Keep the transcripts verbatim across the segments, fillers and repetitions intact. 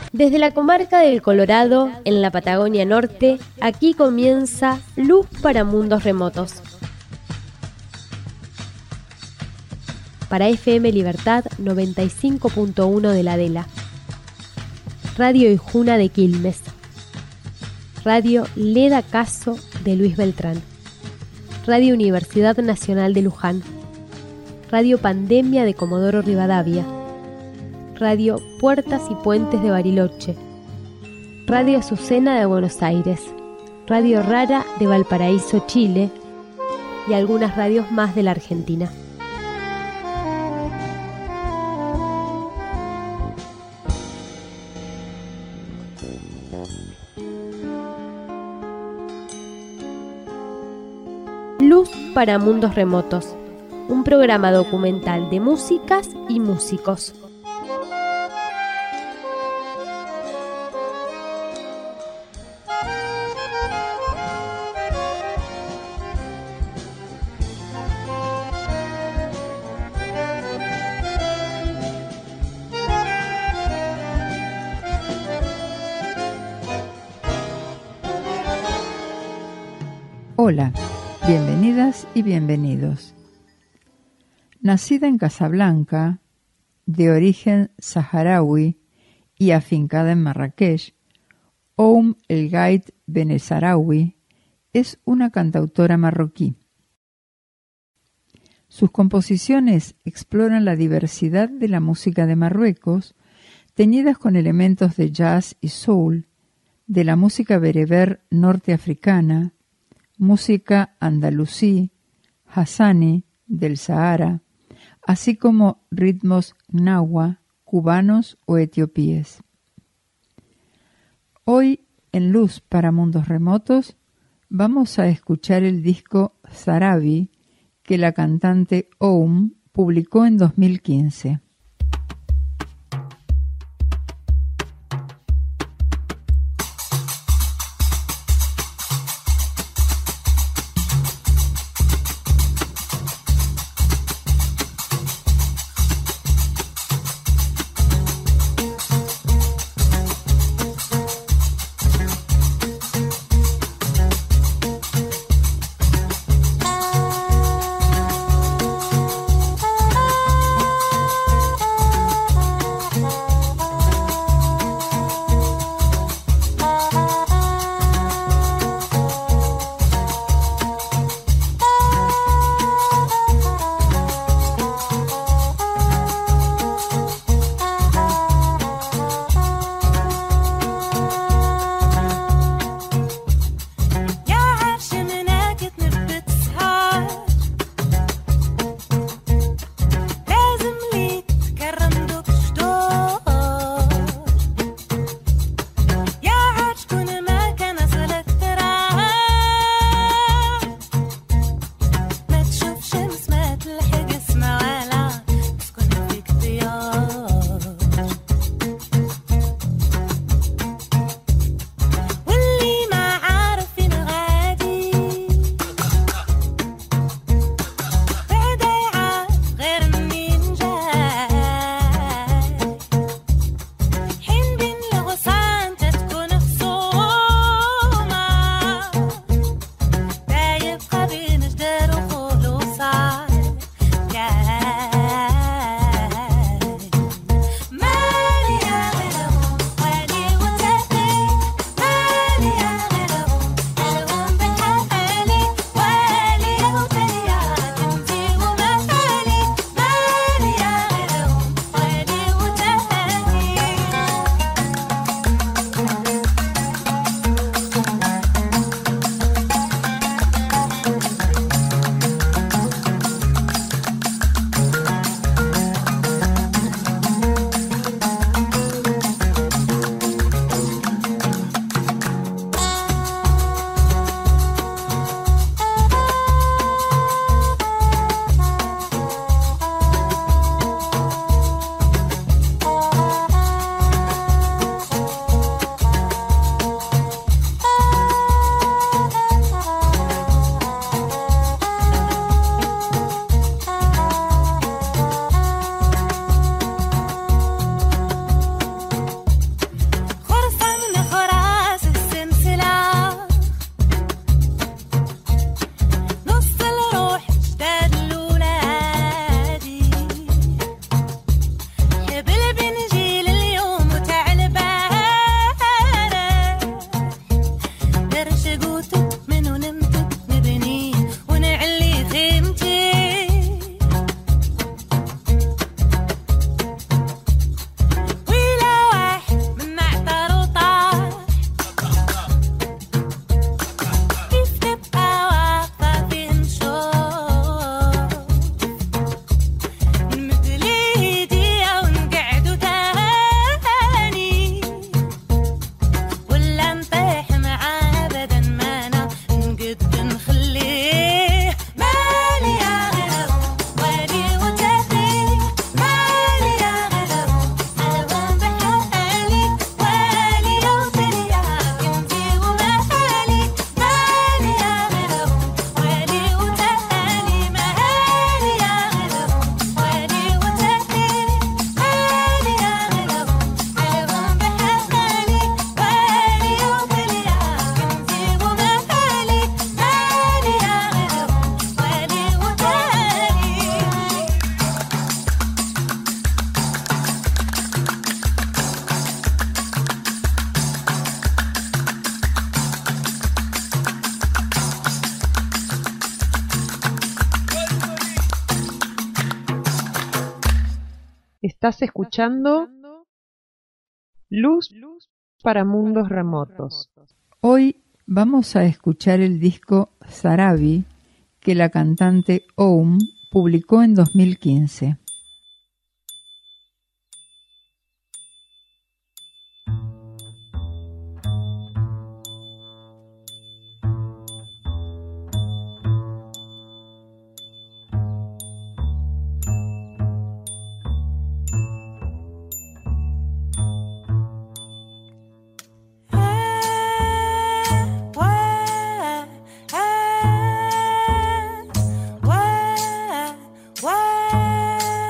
Desde la comarca del Colorado, en la Patagonia Norte, aquí comienza Luz para Mundos Remotos. Para F M Libertad noventa y cinco punto uno de la Adela, Radio Ijuna de Quilmes, Radio Leda Caso de Luis Beltrán, Radio Universidad Nacional de Luján, Radio Pandemia de Comodoro Rivadavia, Radio Puertas y Puentes de Bariloche, Radio Azucena de Buenos Aires, Radio Rara de Valparaíso, Chile, y algunas radios más de la Argentina. Luz para Mundos Remotos, un programa documental de músicas y músicos. Hola, bienvenidas y bienvenidos. Nacida en Casablanca, de origen saharaui y afincada en Marrakech, Oum El Ghaid Benessaraoui es una cantautora marroquí. Sus composiciones exploran la diversidad de la música de Marruecos, teñidas con elementos de jazz y soul, de la música bereber norteafricana, música andalusí, hassani del Sahara, así como ritmos gnawa, cubanos o etiopíes. Hoy, en Luz para Mundos Remotos, vamos a escuchar el disco Zarabi que la cantante Oum publicó en dos mil quince. Estás escuchando Luz para Mundos Remotos. Hoy vamos a escuchar el disco Zarabi que la cantante Oum publicó en dos mil quince. Why?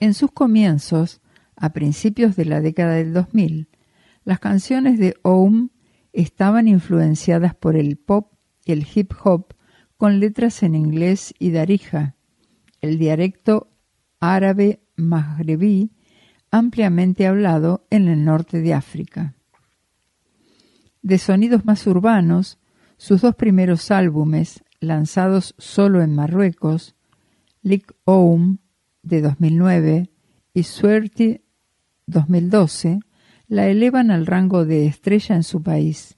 En sus comienzos, a principios de la década del dos mil, las canciones de Oum estaban influenciadas por el pop y el hip hop con letras en inglés y darija, el dialecto árabe magrebí ampliamente hablado en el norte de África. De sonidos más urbanos, sus dos primeros álbumes, lanzados solo en Marruecos, Lik Oum de dos mil nueve y Suerti dos mil doce, la elevan al rango de estrella en su país.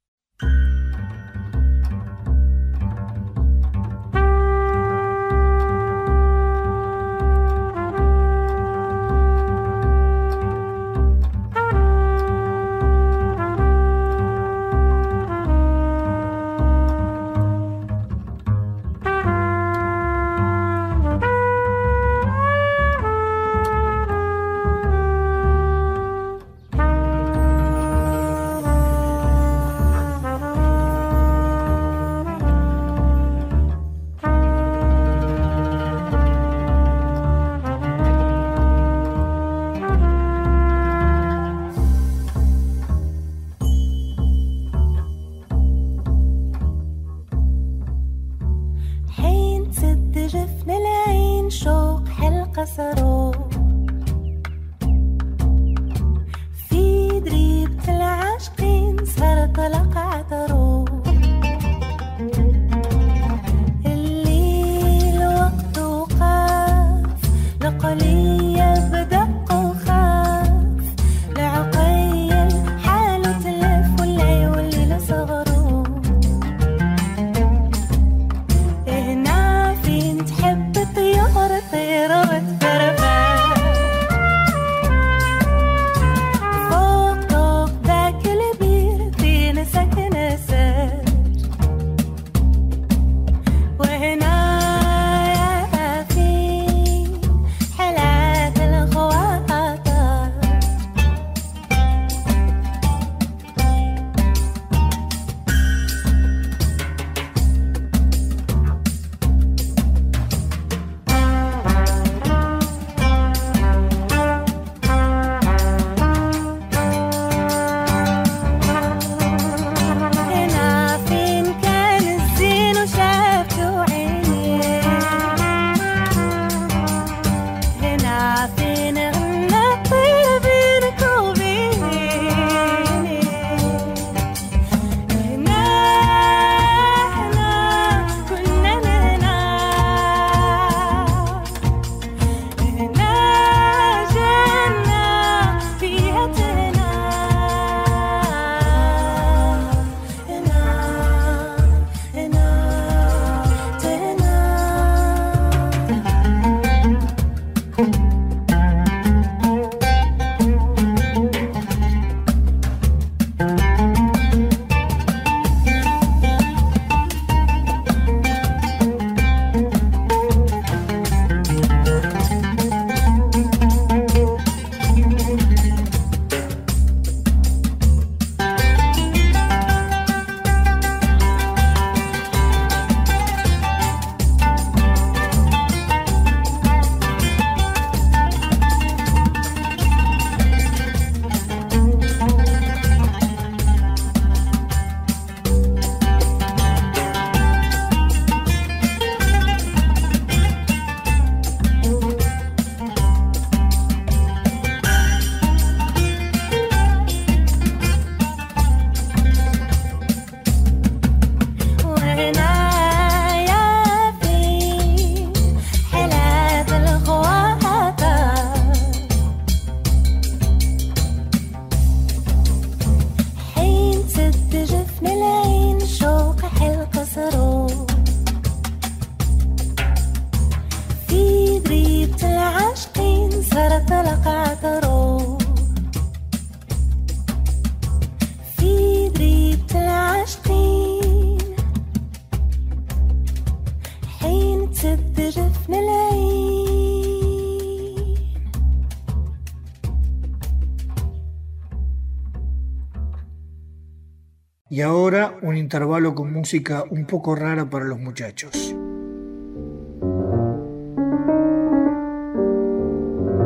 Y ahora un intervalo con música un poco rara para los muchachos.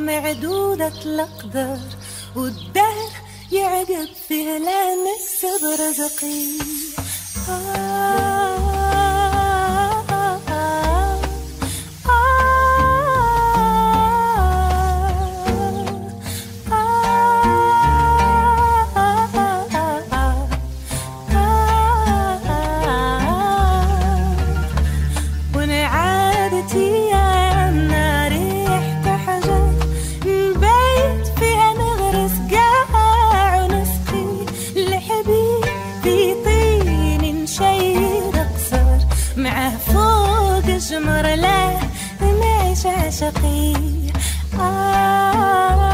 معدودة الأقدار والدهر يعقب فيه لنكسب رزقي. آه جمر له نعيش عشقي. آه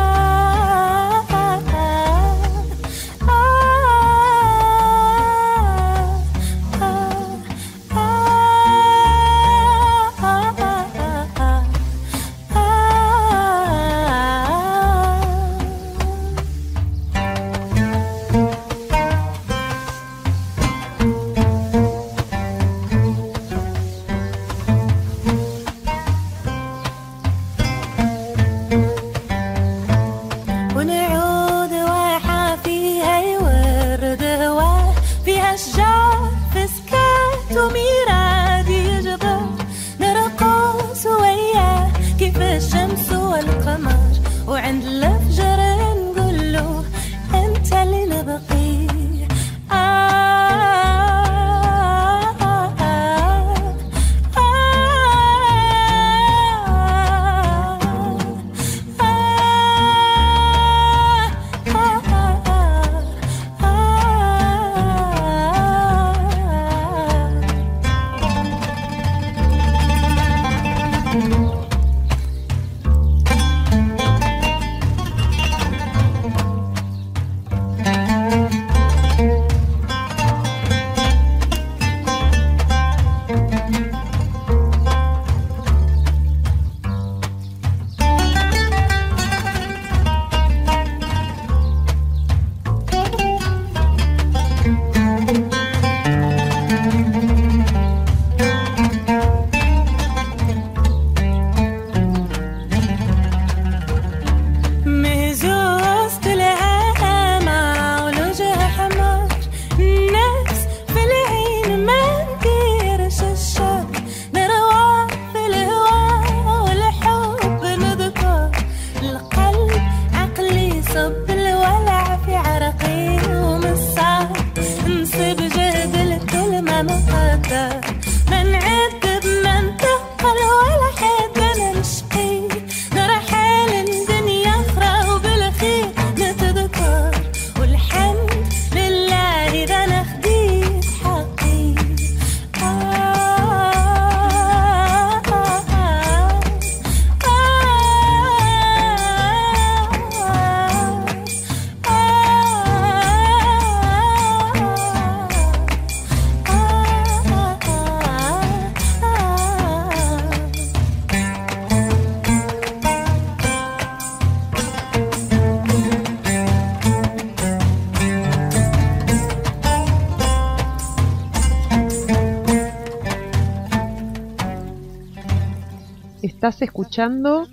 Estás escuchando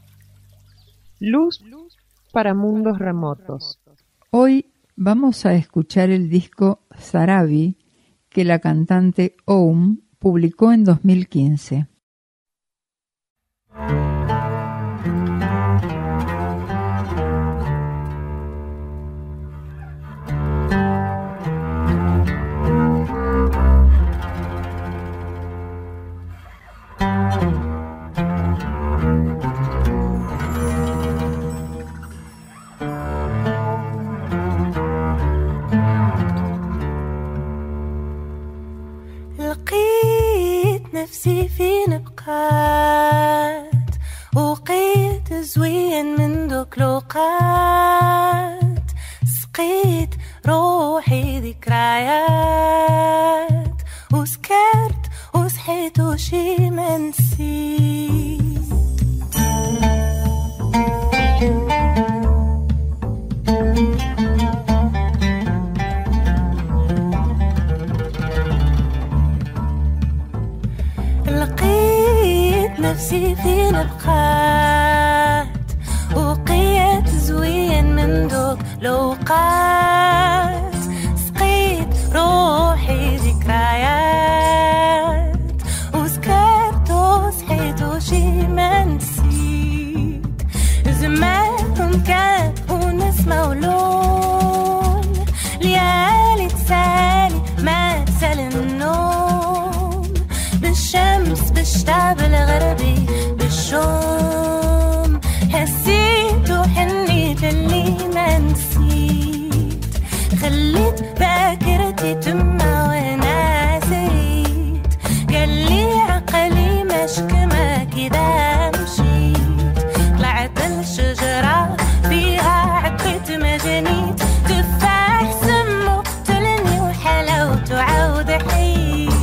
Luz para Mundos Remotos. Hoy vamos a escuchar el disco Zarabi que la cantante Oum publicó en dos mil quince. نفسي في نبقات وقيت زوين من دوك لوقات سقيت روحي ذكريات وسكرت وصحيت وشي ما نسيت. لقيت نفسي في نبقات زوين من دوك الأوقات سقيت روحي ذكريات وسكرت وصحيت وشي ما نسيت زمانهم كان ونسمة ولون ليالي تسالي ما تسال النوم بالشمس بالشتاء بالغربي بالشوم حسيت وحنيت اللي ما نسيت خليت ذاكرتي تما وانا سريت قال لي عقلي مشك ما كذا مشيت طلعت الشجرة فيها عبيت مجنيت تفاح سمو قتلني وحلاوته عود حيت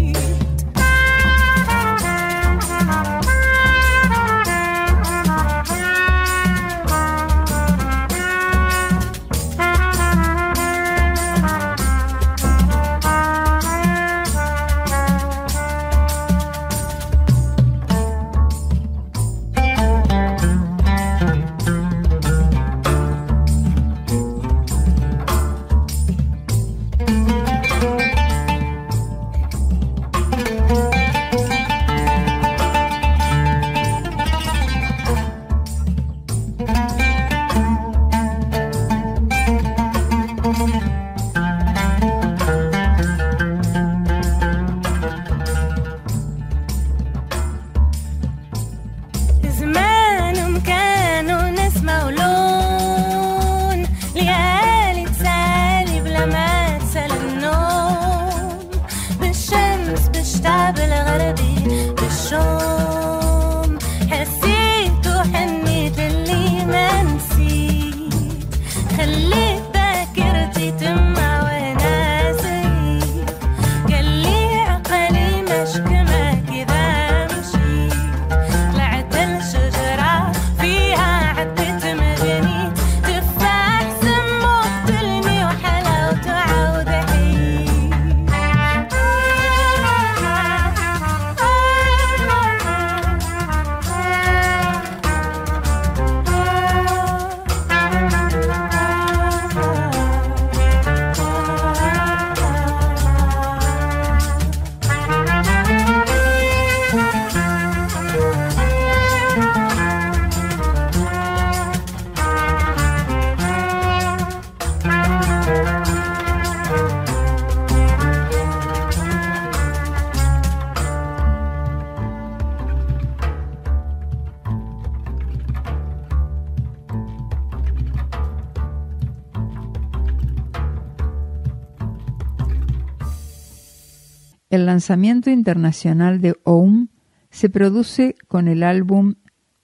El lanzamiento internacional de Oum se produce con el álbum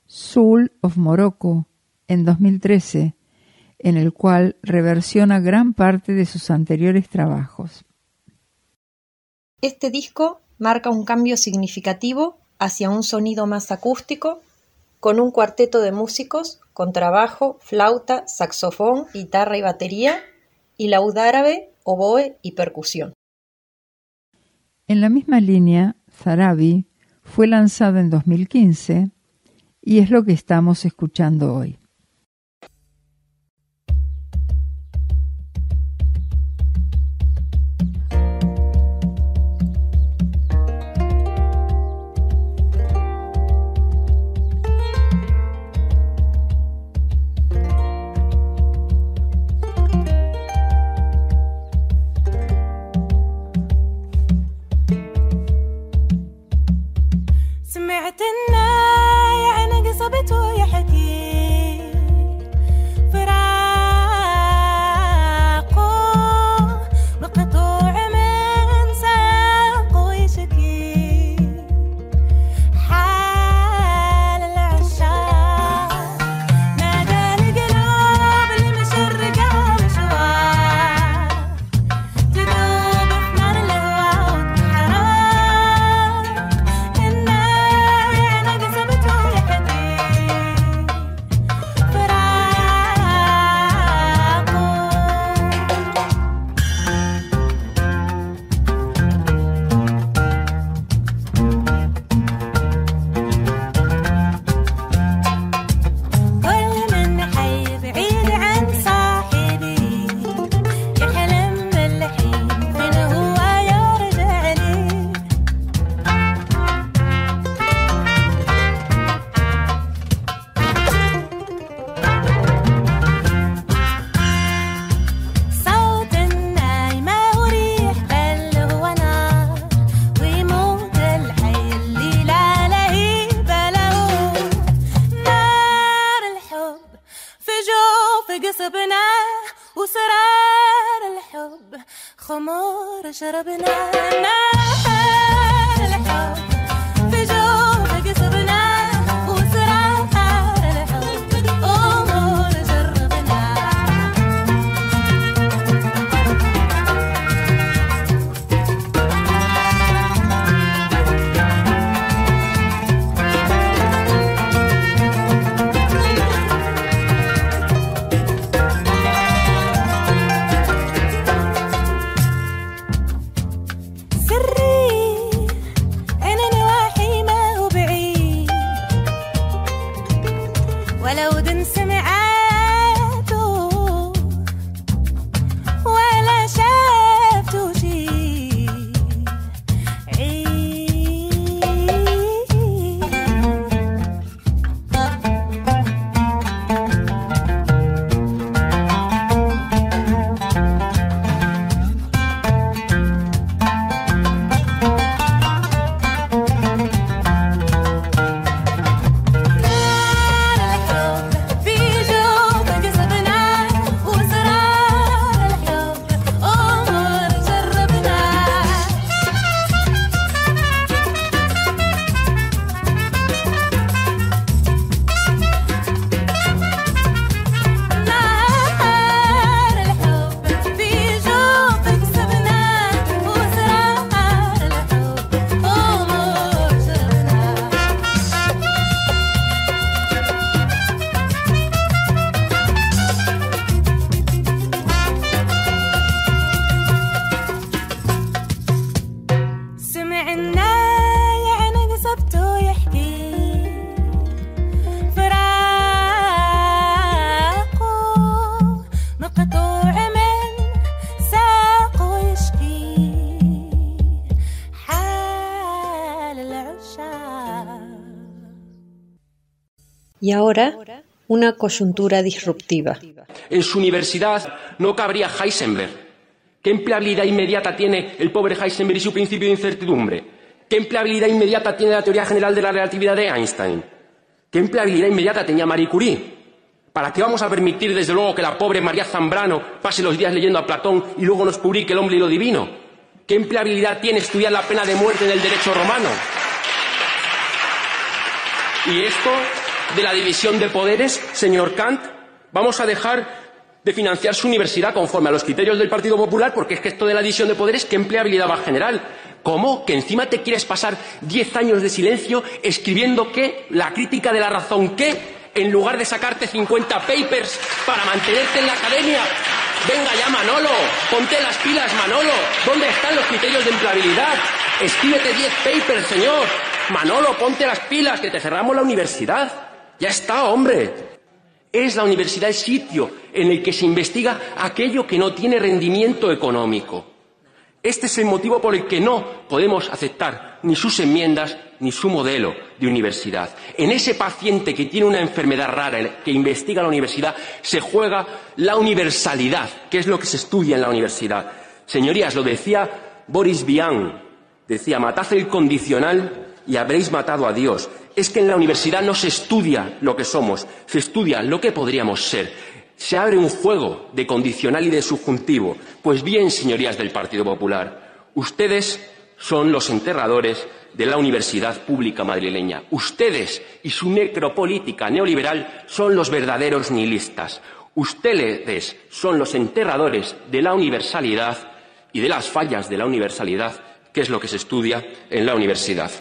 Soul of Morocco en dos mil trece, en el cual reversiona gran parte de sus anteriores trabajos. Este disco marca un cambio significativo hacia un sonido más acústico, con un cuarteto de músicos con trabajo, flauta, saxofón, guitarra y batería, y laúd árabe, oboe y percusión. En la misma línea, Zarabi fue lanzado en dos mil quince y es lo que estamos escuchando hoy. سمعت الناي عنا قصبته يحكي فراقه مقطوع من ساقه يشكي حال العشاق نادى القلوب المشرقة مشوار تذوب في نار الهوى وتحرق الناي عنا قصبته يحكي Y ahora, una coyuntura disruptiva. En su universidad no cabría Heisenberg. ¿Qué empleabilidad inmediata tiene el pobre Heisenberg y su principio de incertidumbre? ¿Qué empleabilidad inmediata tiene la teoría general de la relatividad de Einstein? ¿Qué empleabilidad inmediata tenía Marie Curie? ¿Para qué vamos a permitir, desde luego, que la pobre María Zambrano pase los días leyendo a Platón y luego nos publique El hombre y lo divino? ¿Qué empleabilidad tiene estudiar la pena de muerte en el derecho romano? Y esto de la división de poderes, señor Kant, vamos a dejar de financiar su universidad conforme a los criterios del Partido Popular, porque es que esto de la división de poderes, ¿qué empleabilidad va a generar? ¿Cómo? ¿Que encima te quieres pasar diez años de silencio escribiendo qué? ¿La crítica de la razón qué? En lugar de sacarte cincuenta papers para mantenerte en la academia. Venga ya, Manolo, ponte las pilas, Manolo. ¿Dónde están los criterios de empleabilidad? Escríbete diez papers, señor. Manolo, ponte las pilas, que te cerramos la universidad. Ya está, hombre. Es la universidad el sitio en el que se investiga aquello que no tiene rendimiento económico. Este es el motivo por el que no podemos aceptar ni sus enmiendas ni su modelo de universidad. En ese paciente que tiene una enfermedad rara, que investiga la universidad, se juega la universalidad, que es lo que se estudia en la universidad. Señorías, lo decía Boris Vian, decía, matad el condicional y habréis matado a Dios. Es que en la universidad no se estudia lo que somos, se estudia lo que podríamos ser. Se abre un juego de condicional y de subjuntivo. Pues bien, señorías del Partido Popular, ustedes son los enterradores de la universidad pública madrileña. Ustedes y su necropolítica neoliberal son los verdaderos nihilistas. Ustedes son los enterradores de la universalidad y de las fallas de la universalidad, que es lo que se estudia en la universidad.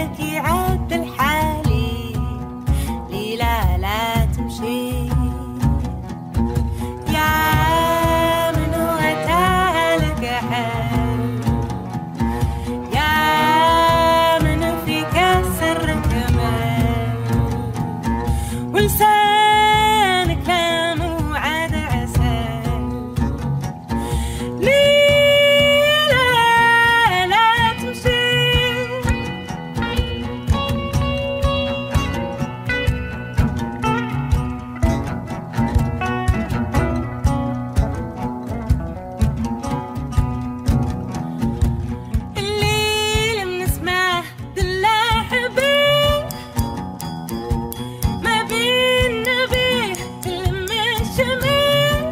لك يعدل حالي لي لا لا تمشي يا من هو تعالك حال يا من فيك سر كمال ولسانك كلام وعد عسل لي لا لا تمشي الليل بنسمعه دلع حبيب ما بين نبيه تلم الشمال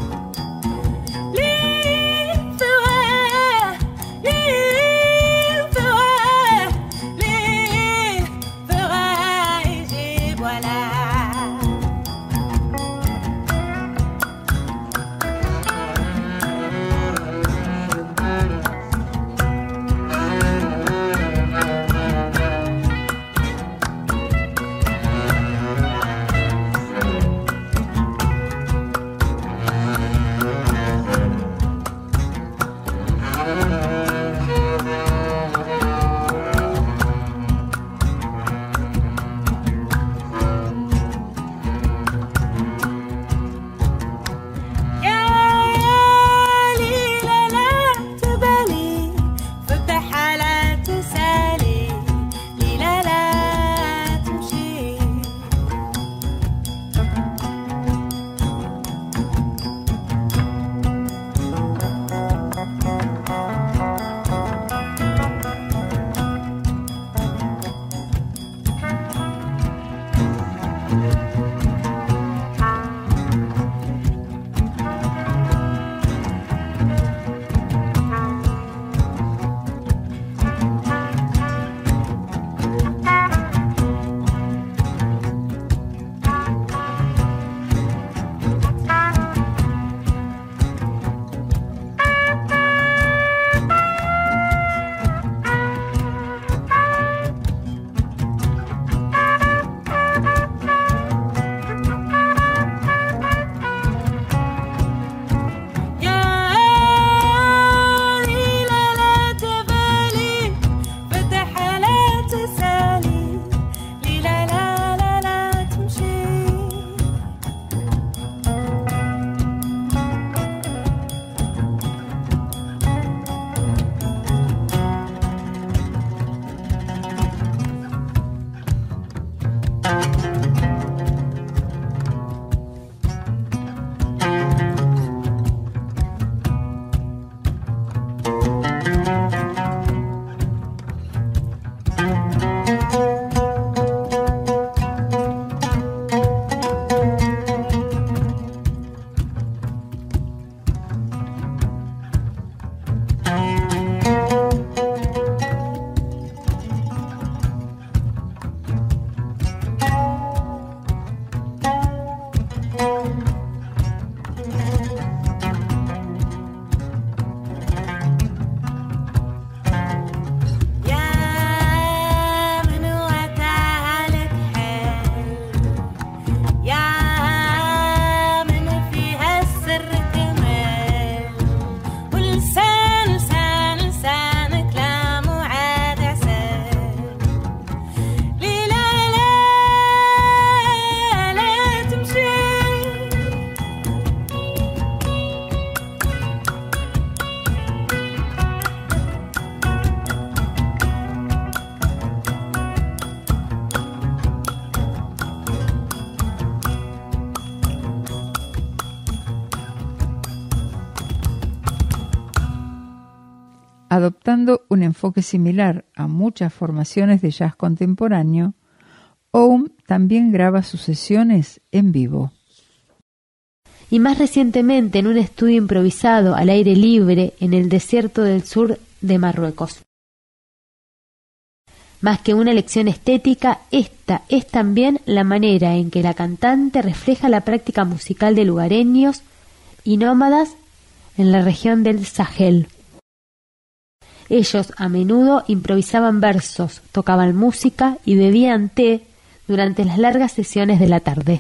ليه فواه ليه فواه ليه فواه يجيب ولا يا لي لا لا تبالي فتح على تسالي لي لا لا تمشي يا لي لا لا تبالي فتح على تسالي لي لا لا لا لا تمشي يا من هو تعالك حال يا من فيها السر كمال ولسان لسان لسان كلام وعاد عسل لي لا لا لا تمشي Adoptando un enfoque similar a muchas formaciones de jazz contemporáneo, Oum también graba sus sesiones en vivo. Y más recientemente en un estudio improvisado al aire libre en el desierto del sur de Marruecos. Más que una elección estética, esta es también la manera en que la cantante refleja la práctica musical de lugareños y nómadas en la región del Sahel. Ellos a menudo improvisaban versos, tocaban música y bebían té durante las largas sesiones de la tarde.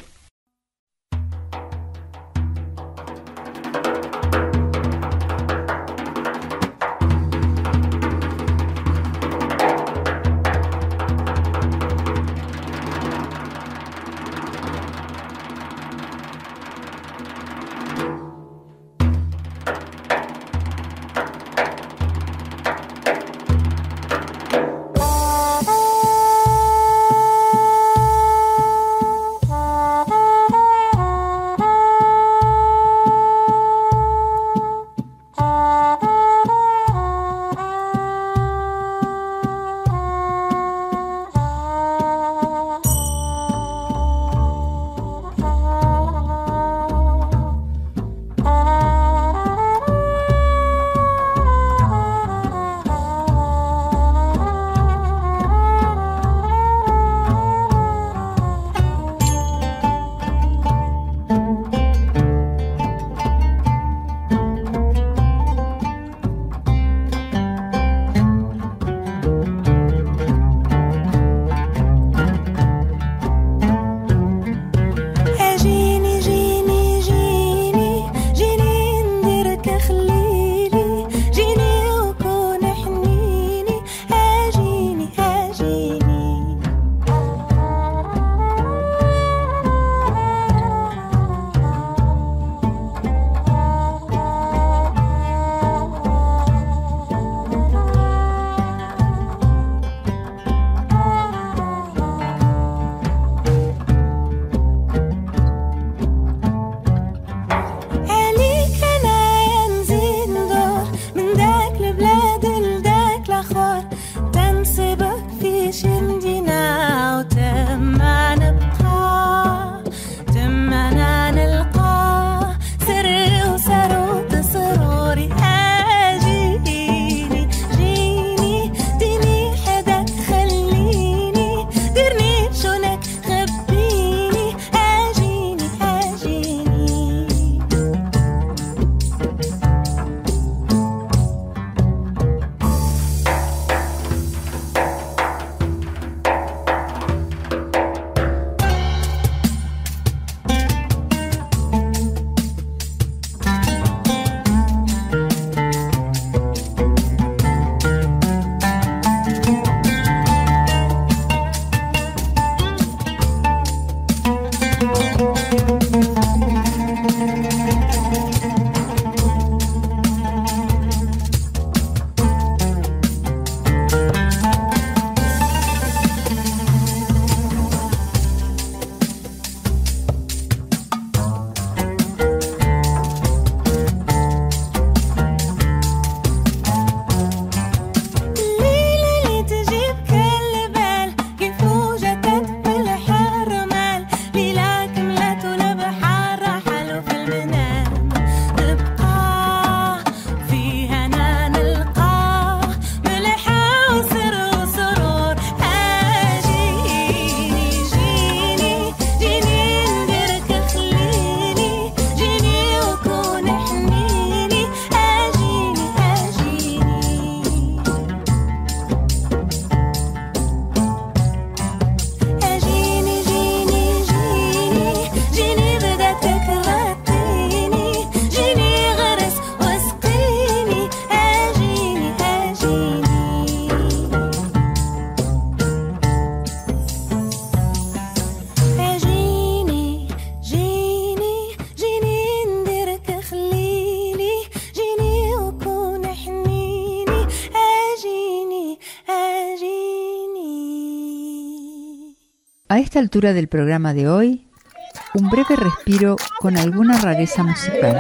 A esta altura del programa de hoy, un breve respiro con alguna rareza musical.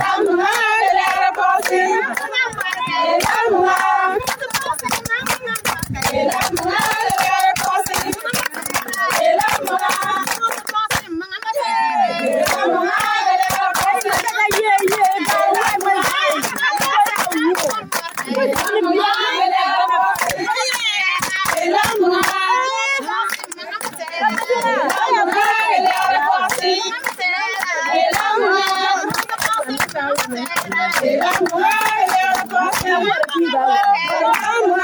El amor,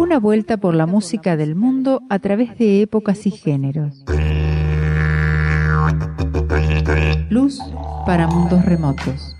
Una vuelta por la música del mundo a través de épocas y géneros. Luz para mundos remotos.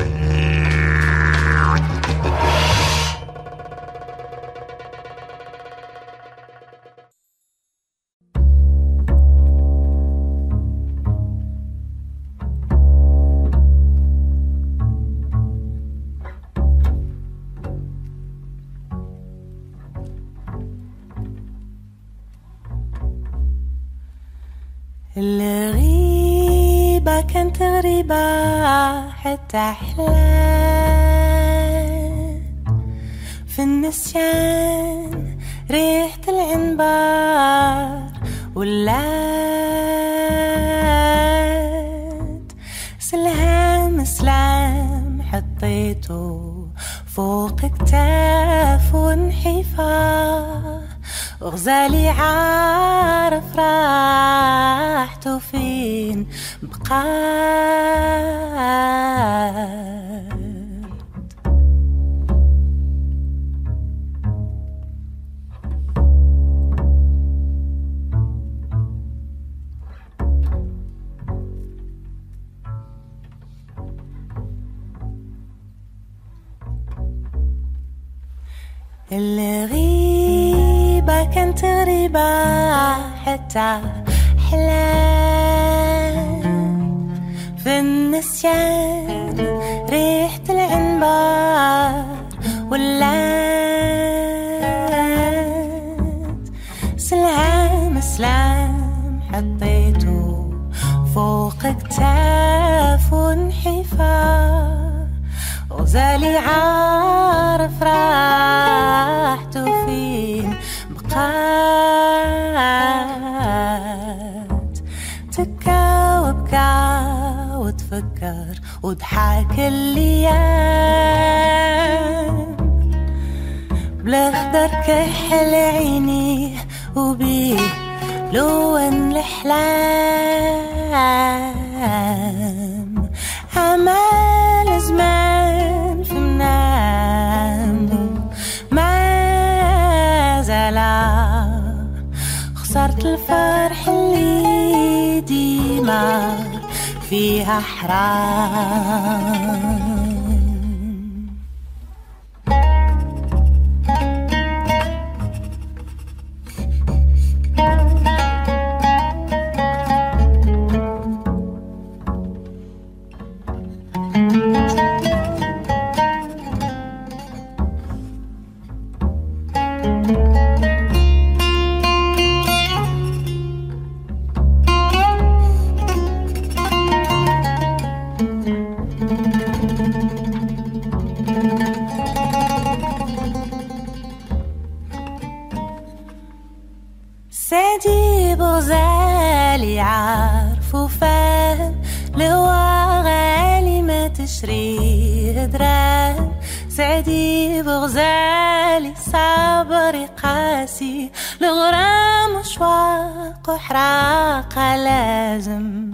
الغيبة كانت غريبة حتى أحلام في النسيان ريحة العنبر ولات سلهام سلام حطيته فوق كتاف ونحيفه وغزالي عارف راحته فين بقات الغيبة كانت غريبة حتى أحلام في النسيان ريحة العنبر ولات سلام سلام حطيته فوق كتاف ونحيفه وغزالي عارف راحته فين بقات تكا وبكى وتفكر وضحك الايام بالاخضر كحل عيني وبيه لون الاحلام عمال زمان في منامه ما زال خسرت الفرح اللي ديما فيها حرام سادي بغزالي عارف وفاهم لو غالي ما تشريه دراهم سادي بغزالي صبري قاسي لغرام وشواق وحراقة لازم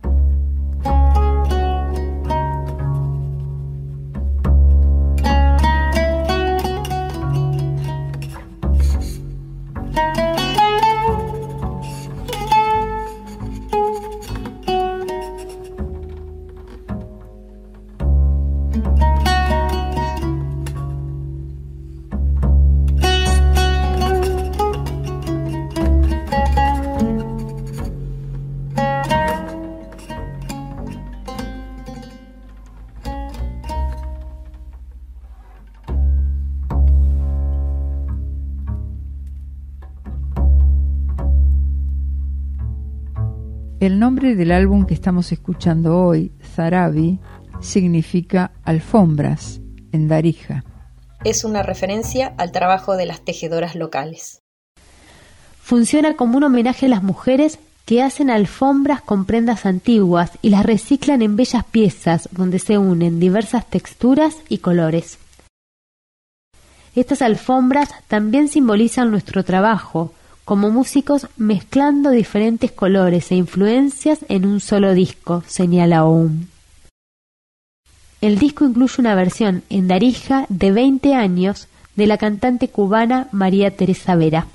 El nombre del álbum que estamos escuchando hoy, Zarabi, significa alfombras en Darija. Es una referencia al trabajo de las tejedoras locales. Funciona como un homenaje a las mujeres que hacen alfombras con prendas antiguas y las reciclan en bellas piezas donde se unen diversas texturas y colores. Estas alfombras también simbolizan nuestro trabajo como músicos mezclando diferentes colores e influencias en un solo disco, señala Oum. El disco incluye una versión en Darija de veinte años de la cantante cubana María Teresa Vera.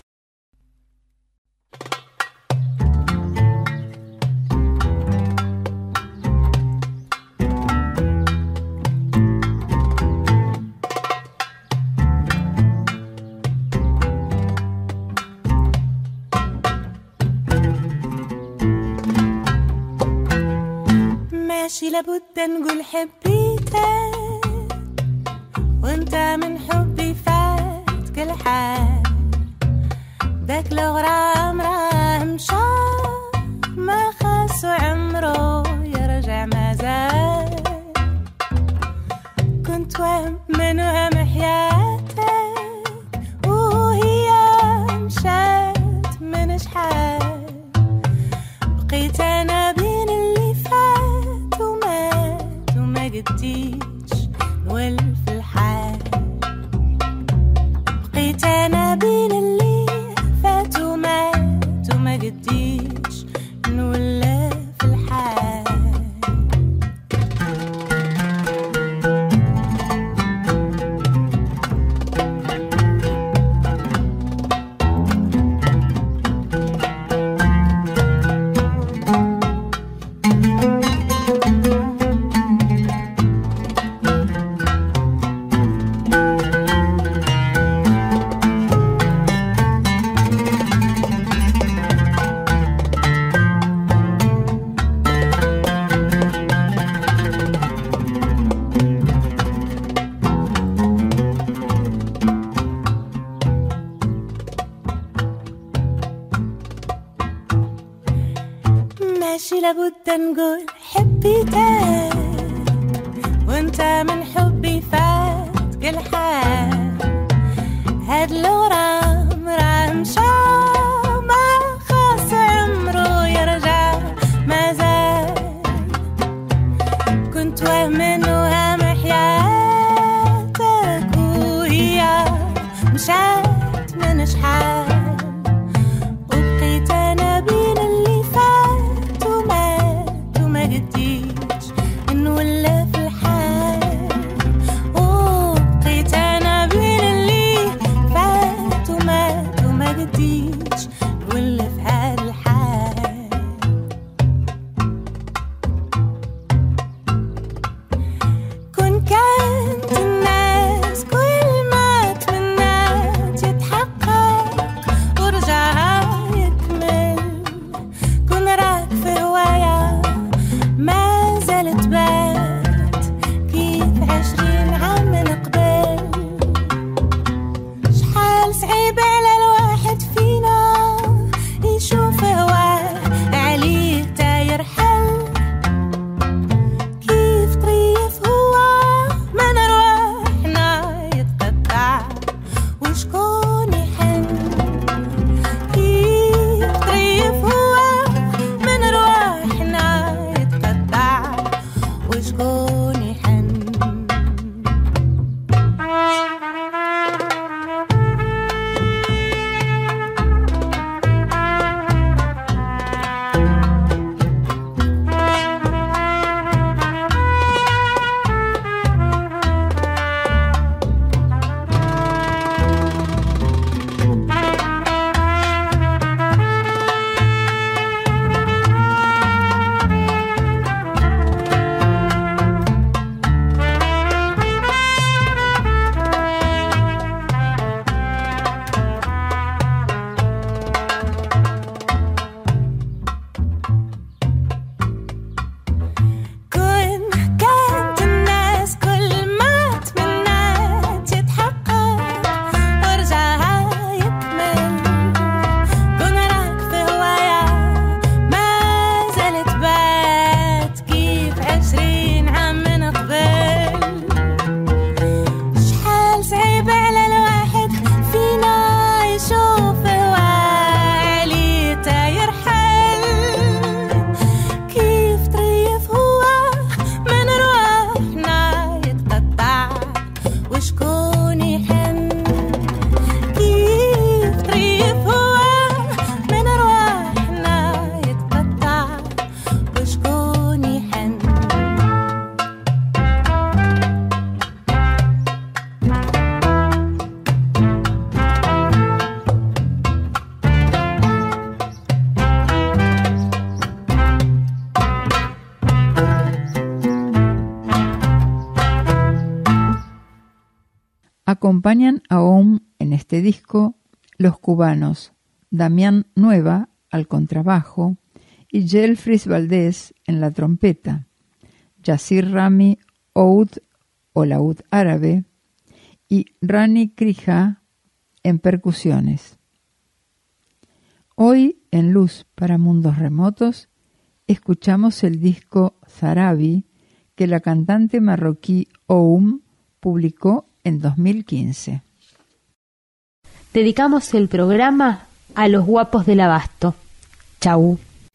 ماشي لابد نقول حبيتك وانت من حبي فات كل حال ذاك الغرام راه مشى ما خاصو عمره يرجع ما زال كنت وهم من وهم حياتك وهي مشات من شحال بقيت انا بين اللي فات ومات وما قديش نولف الحال بقيت انا بين اللي فات ومات وما قديش نولف الحال لابد نقول حبيتك وانت من حبي فات كل حال هاد الغرام راه مشى ما خاص عمره يرجع ما زال كنت وهم وهم حياتك وهي مشات من شحال وبقيت انا بين اللي فات ومات وما قديش نولف في الحال وبقيت انا بين اللي فات ومات وما قديش نولف هاد الحال كن كانت الناس كل ما تمنات يتحقق Acompañan a Oum en este disco los cubanos Damián Nueva al contrabajo y Gelfris Valdés en la trompeta, Yasir Rami Oud o laúd árabe y Rani Krija en percusiones. Hoy en Luz para Mundos Remotos escuchamos el disco Zarabi que la cantante marroquí Oum publicó en dos mil quince. Dedicamos el programa a los guapos del Abasto. Chau.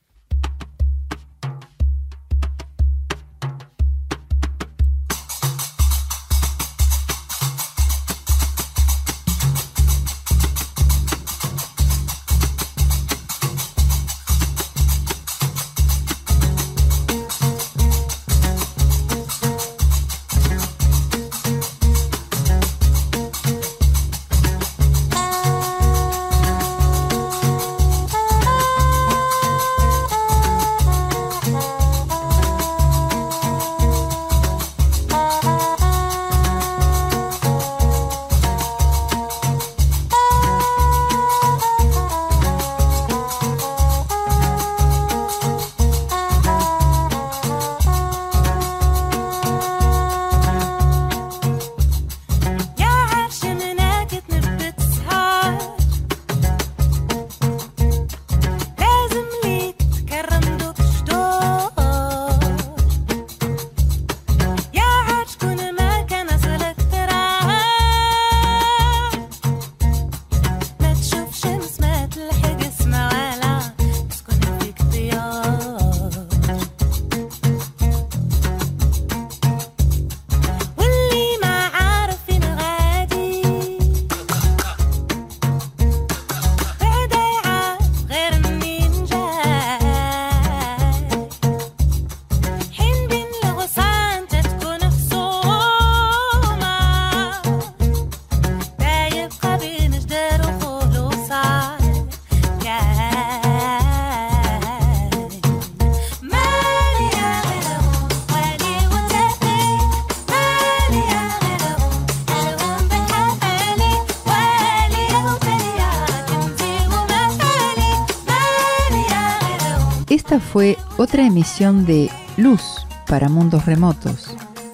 Esta fue otra emisión de Luz para Mundos Remotos.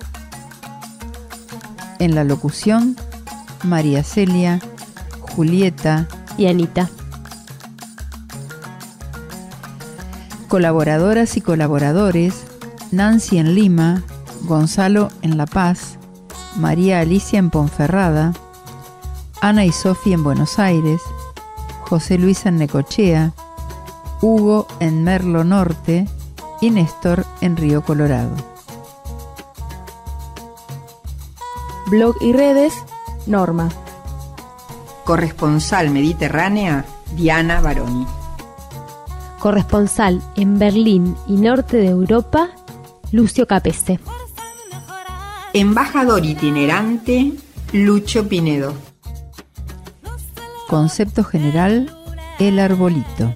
En la locución, María Celia, Julieta y Anita. Colaboradoras y colaboradores, Nancy en Lima, Gonzalo en La Paz, María Alicia en Ponferrada, Ana y Sofía en Buenos Aires, José Luis en Necochea, Hugo en Merlo Norte y Néstor en Río Colorado. Blog y redes, Norma. Corresponsal mediterránea, Diana Baroni. Corresponsal en Berlín y norte de Europa, Lucio Capese. Embajador itinerante, Lucho Pinedo. Concepto general, El Arbolito.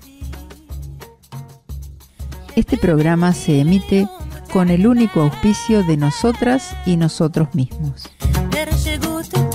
Este programa se emite con el único auspicio de nosotras y nosotros mismos. There she goes to